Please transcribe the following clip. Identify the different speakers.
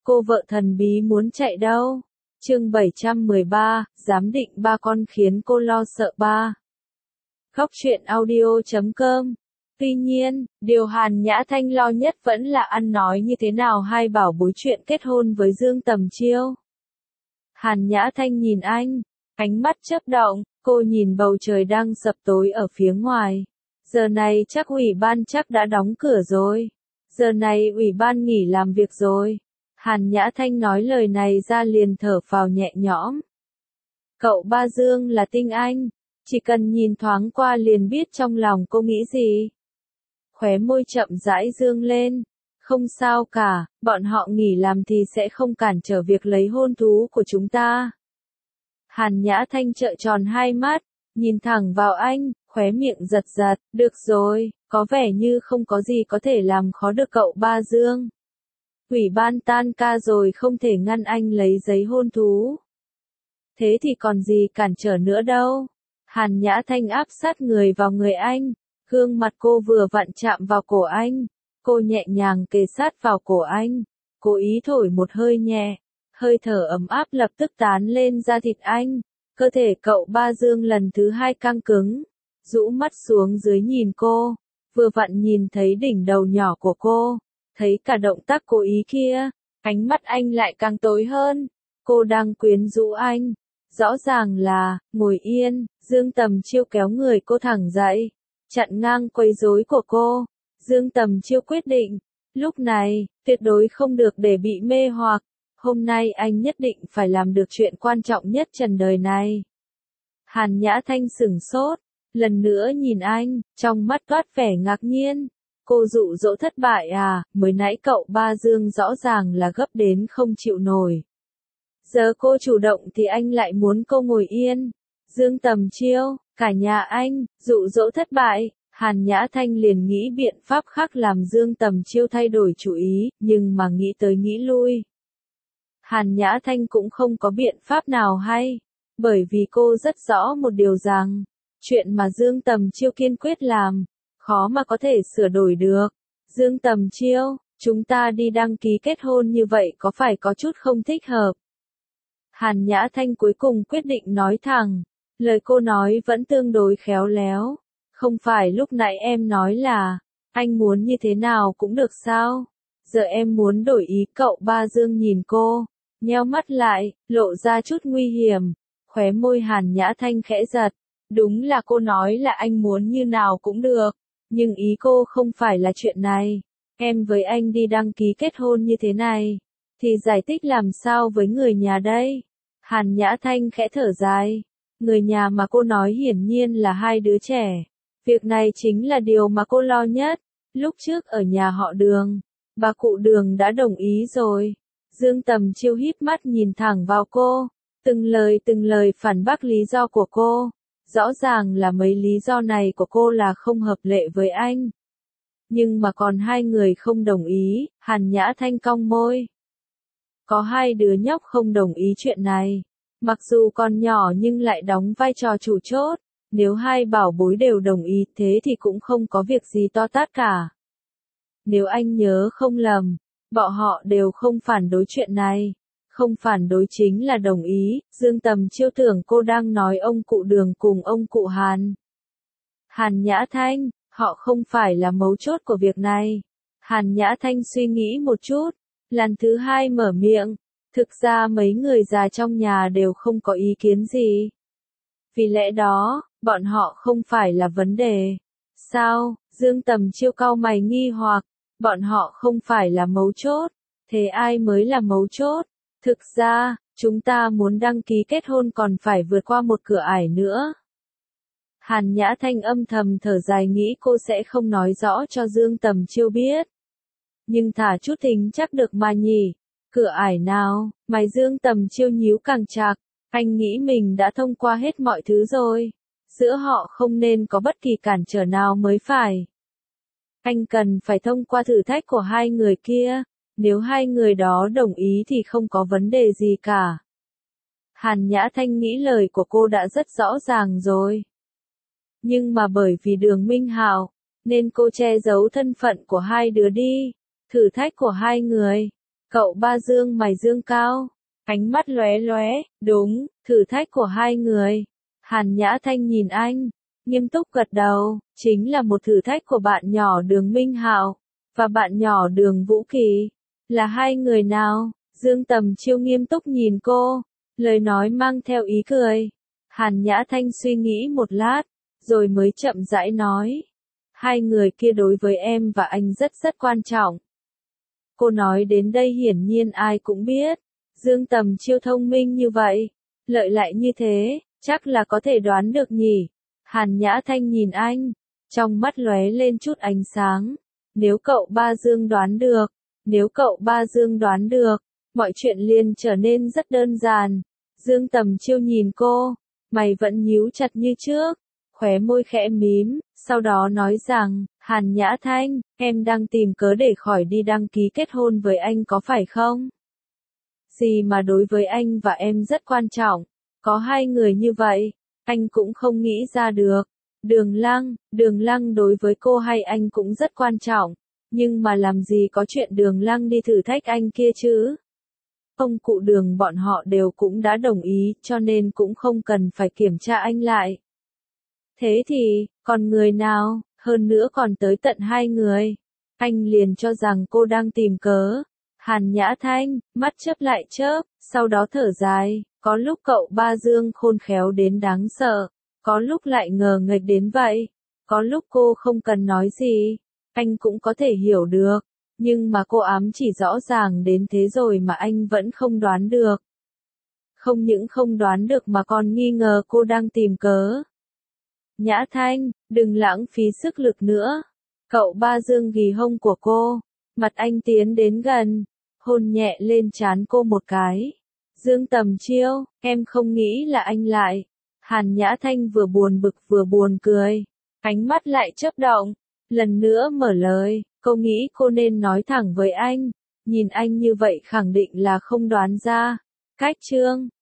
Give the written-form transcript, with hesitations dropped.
Speaker 1: Cô vợ thần bí muốn chạy đâu? Chương 713, giám định ba con khiến cô lo sợ ba. Khóc chuyện audio.com. Tuy nhiên, điều Hàn Nhã Thanh lo nhất vẫn là ăn nói như thế nào hai bảo bối chuyện kết hôn với Dương Tầm Chiêu. Hàn Nhã Thanh nhìn anh, ánh mắt chớp động, cô nhìn bầu trời đang sập tối ở phía ngoài. Giờ này chắc ủy ban chắc đã đóng cửa rồi. Giờ này ủy ban nghỉ làm việc rồi. Hàn Nhã Thanh nói lời này ra liền thở phào nhẹ nhõm. Cậu ba Dương là tinh anh, chỉ cần nhìn thoáng qua liền biết trong lòng cô nghĩ gì. Khóe môi chậm rãi dương lên. Không sao cả, bọn họ nghỉ làm thì sẽ không cản trở việc lấy hôn thú của chúng ta. Hàn Nhã Thanh trợn tròn hai mắt, nhìn thẳng vào anh, khóe miệng giật giật, được rồi, có vẻ như không có gì có thể làm khó được cậu ba Dương. Ủy ban tan ca rồi không thể ngăn anh lấy giấy hôn thú. Thế thì còn gì cản trở nữa đâu. Hàn Nhã Thanh áp sát người vào người anh, gương mặt cô vừa vặn chạm vào cổ anh. Cô nhẹ nhàng kề sát vào cổ anh, cố ý thổi một hơi nhẹ, hơi thở ấm áp lập tức tán lên da thịt anh. Cơ thể cậu ba Dương lần thứ hai căng cứng, rũ mắt xuống dưới nhìn cô, vừa vặn nhìn thấy đỉnh đầu nhỏ của cô. Thấy cả động tác cố ý kia, ánh mắt anh lại càng tối hơn. Cô đang quyến rũ anh. Rõ ràng là, ngồi yên, Dương Tầm Chiêu kéo người cô thẳng dậy, chặn ngang quấy rối của cô. Dương Tầm Chiêu quyết định, lúc này, tuyệt đối không được để bị mê hoặc. Hôm nay anh nhất định phải làm được chuyện quan trọng nhất trần đời này. Hàn Nhã Thanh sửng sốt, lần nữa nhìn anh, trong mắt toát vẻ ngạc nhiên. Cô dụ dỗ thất bại à, mới nãy cậu ba Dương rõ ràng là gấp đến không chịu nổi. Giờ cô chủ động thì anh lại muốn cô ngồi yên. Dương Tầm Chiêu, cả nhà anh, dụ dỗ thất bại. Hàn Nhã Thanh liền nghĩ biện pháp khác làm Dương Tầm Chiêu thay đổi chủ ý, nhưng mà nghĩ tới nghĩ lui. Hàn Nhã Thanh cũng không có biện pháp nào hay, bởi vì cô rất rõ một điều rằng, chuyện mà Dương Tầm Chiêu kiên quyết làm, khó mà có thể sửa đổi được. Dương Tầm Chiêu, chúng ta đi đăng ký kết hôn như vậy có phải có chút không thích hợp? Hàn Nhã Thanh cuối cùng quyết định nói thẳng, lời cô nói vẫn tương đối khéo léo. Không phải lúc nãy em nói là, anh muốn như thế nào cũng được sao? Giờ em muốn đổi ý. Cậu ba Dương nhìn cô, nheo mắt lại, lộ ra chút nguy hiểm. Khóe môi Hàn Nhã Thanh khẽ giật. Đúng là cô nói là anh muốn như nào cũng được. Nhưng ý cô không phải là chuyện này. Em với anh đi đăng ký kết hôn như thế này, thì giải thích làm sao với người nhà đây? Hàn Nhã Thanh khẽ thở dài. Người nhà mà cô nói hiển nhiên là hai đứa trẻ. Việc này chính là điều mà cô lo nhất. Lúc trước ở nhà họ Đường, bà cụ Đường đã đồng ý rồi. Dương Tầm Chiêu híp mắt nhìn thẳng vào cô, từng lời phản bác lý do của cô. Rõ ràng là mấy lý do này của cô là không hợp lệ với anh. Nhưng mà còn hai người không đồng ý. Hàn Nhã Thanh cong môi. Có hai đứa nhóc không đồng ý chuyện này. Mặc dù còn nhỏ nhưng lại đóng vai trò chủ chốt. Nếu hai bảo bối đều đồng ý thế thì cũng không có việc gì to tát cả. Nếu anh nhớ không lầm, bọn họ đều không phản đối chuyện này. Không phản đối chính là đồng ý. Dương Tầm Chiêu tưởng cô đang nói ông cụ Đường cùng ông cụ Hàn. Hàn Nhã Thanh, họ không phải là mấu chốt của việc này. Hàn Nhã Thanh suy nghĩ một chút, lần thứ hai mở miệng. Thực ra mấy người già trong nhà đều không có ý kiến gì. Vì lẽ đó, bọn họ không phải là vấn đề. Sao? Dương Tầm Chiêu cau mày nghi hoặc. Bọn họ không phải là mấu chốt. Thế ai mới là mấu chốt? Thực ra, chúng ta muốn đăng ký kết hôn còn phải vượt qua một cửa ải nữa. Hàn Nhã Thanh âm thầm thở dài nghĩ cô sẽ không nói rõ cho Dương Tầm Chiêu biết. Nhưng thả chút tính chắc được mà nhỉ. Cửa ải nào? Mày Dương Tầm Chiêu nhíu càng chặt. Anh nghĩ mình đã thông qua hết mọi thứ rồi. Giữa họ không nên có bất kỳ cản trở nào mới phải. Anh cần phải thông qua thử thách của hai người kia. Nếu hai người đó đồng ý thì không có vấn đề gì cả. Hàn Nhã Thanh nghĩ lời của cô đã rất rõ ràng rồi. Nhưng mà bởi vì Đường Minh Hạo, nên cô che giấu thân phận của hai đứa đi. Thử thách của hai người. Cậu ba dương mày dương cao, ánh mắt lóe lóe, đúng, thử thách của hai người. Hàn Nhã Thanh nhìn anh, nghiêm túc gật đầu, chính là một thử thách của bạn nhỏ Đường Minh Hạo, và bạn nhỏ Đường Vũ Kỳ. Là hai người nào? Dương Tầm Chiêu nghiêm túc nhìn cô, lời nói mang theo ý cười. Hàn Nhã Thanh suy nghĩ một lát, rồi mới chậm rãi nói. Hai người kia đối với em và anh rất rất quan trọng. Cô nói đến đây hiển nhiên ai cũng biết. Dương Tầm Chiêu thông minh như vậy, lợi lại như thế, chắc là có thể đoán được nhỉ. Hàn Nhã Thanh nhìn anh, trong mắt lóe lên chút ánh sáng. Nếu cậu ba Dương đoán được, nếu cậu ba Dương đoán được, mọi chuyện liền trở nên rất đơn giản. Dương Tầm Chiêu nhìn cô, mày vẫn nhíu chặt như trước, khóe môi khẽ mím, sau đó nói rằng, Hàn Nhã Thanh, em đang tìm cớ để khỏi đi đăng ký kết hôn với anh có phải không? Gì mà đối với anh và em rất quan trọng, có hai người như vậy, anh cũng không nghĩ ra được. Đường Lăng đối với cô hay anh cũng rất quan trọng, nhưng mà làm gì có chuyện Đường Lăng đi thử thách anh kia chứ? Ông cụ Đường bọn họ đều cũng đã đồng ý cho nên cũng không cần phải kiểm tra anh lại. Thế thì, còn người nào, hơn nữa còn tới tận hai người. Anh liền cho rằng cô đang tìm cớ. Hàn Nhã Thanh, mắt chớp lại chớp, sau đó thở dài, có lúc cậu ba Dương khôn khéo đến đáng sợ, có lúc lại ngờ nghệch đến vậy, có lúc cô không cần nói gì, anh cũng có thể hiểu được, nhưng mà cô ám chỉ rõ ràng đến thế rồi mà anh vẫn không đoán được. Không những không đoán được mà còn nghi ngờ cô đang tìm cớ. Nhã Thanh, đừng lãng phí sức lực nữa. Cậu ba Dương ghì hông của cô, mặt anh tiến đến gần, hôn nhẹ lên trán cô một cái. Dương Tầm Chiêu, em không nghĩ là anh lại. Hàn Nhã Thanh vừa buồn bực vừa buồn cười, ánh mắt lại chớp động, lần nữa mở lời, cô nghĩ cô nên nói thẳng với anh, nhìn anh như vậy khẳng định là không đoán ra. Cách chương